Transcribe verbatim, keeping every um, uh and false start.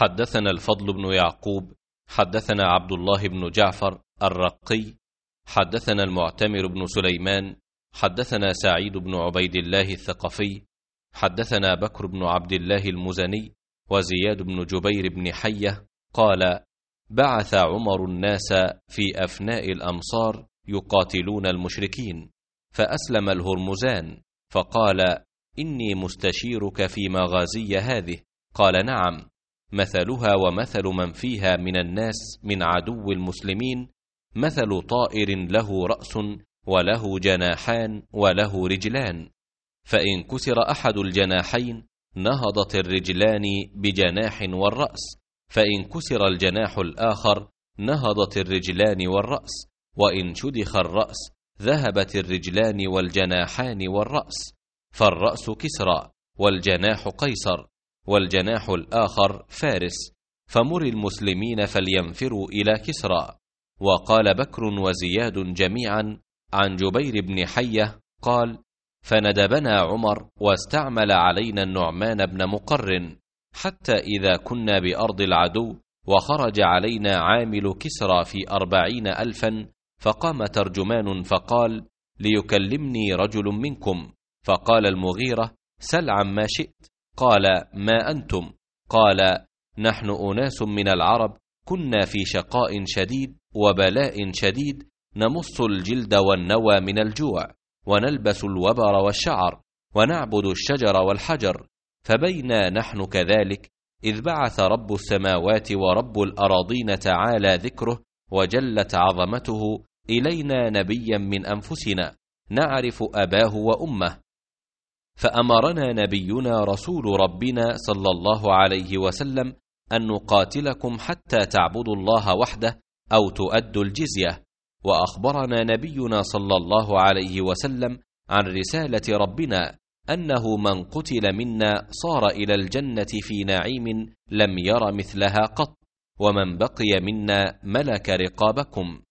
حدثنا الفضل بن يعقوب حدثنا عبد الله بن جعفر الرقي حدثنا المعتمر بن سليمان حدثنا سعيد بن عبيد الله الثقفي حدثنا بكر بن عبد الله المزني وزياد بن جبير بن حية قال: بعث عمر الناس في أفناء الأمصار يقاتلون المشركين، فأسلم الهرمزان فقال: إني مستشيرك في مغازي هذه. قال: نعم، مثلها ومثل من فيها من الناس من عدو المسلمين مثل طائر له رأس وله جناحان وله رجلان، فإن كسر أحد الجناحين نهضت الرجلان بجناح والرأس، فإن كسر الجناح الآخر نهضت الرجلان والرأس، وإن شدخ الرأس ذهبت الرجلان والجناحان والرأس، فالرأس كسرى والجناح قيصر والجناح الآخر فارس، فمر المسلمين فلينفروا إلى كسرى. وقال بكر وزياد جميعا عن جبير بن حية قال: فندبنا عمر واستعمل علينا النعمان بن مقرن، حتى إذا كنا بأرض العدو وخرج علينا عامل كسرى في أربعين ألفا، فقام ترجمان فقال: ليكلمني رجل منكم. فقال المغيرة: سل عما شئت. قال: ما أنتم؟ قال: نحن أناس من العرب كنا في شقاء شديد وبلاء شديد، نمص الجلد والنوى من الجوع، ونلبس الوبر والشعر، ونعبد الشجر والحجر، فبينا نحن كذلك إذ بعث رب السماوات ورب الأراضين تعالى ذكره وجلت عظمته إلينا نبيا من أنفسنا نعرف أباه وأمه، فأمرنا نبينا رسول ربنا صلى الله عليه وسلم أن نقاتلكم حتى تعبدوا الله وحده أو تؤدوا الجزية. وأخبرنا نبينا صلى الله عليه وسلم عن رسالة ربنا أنه من قتل منا صار إلى الجنة في نعيم لم ير مثلها قط، ومن بقي منا ملك رقابكم.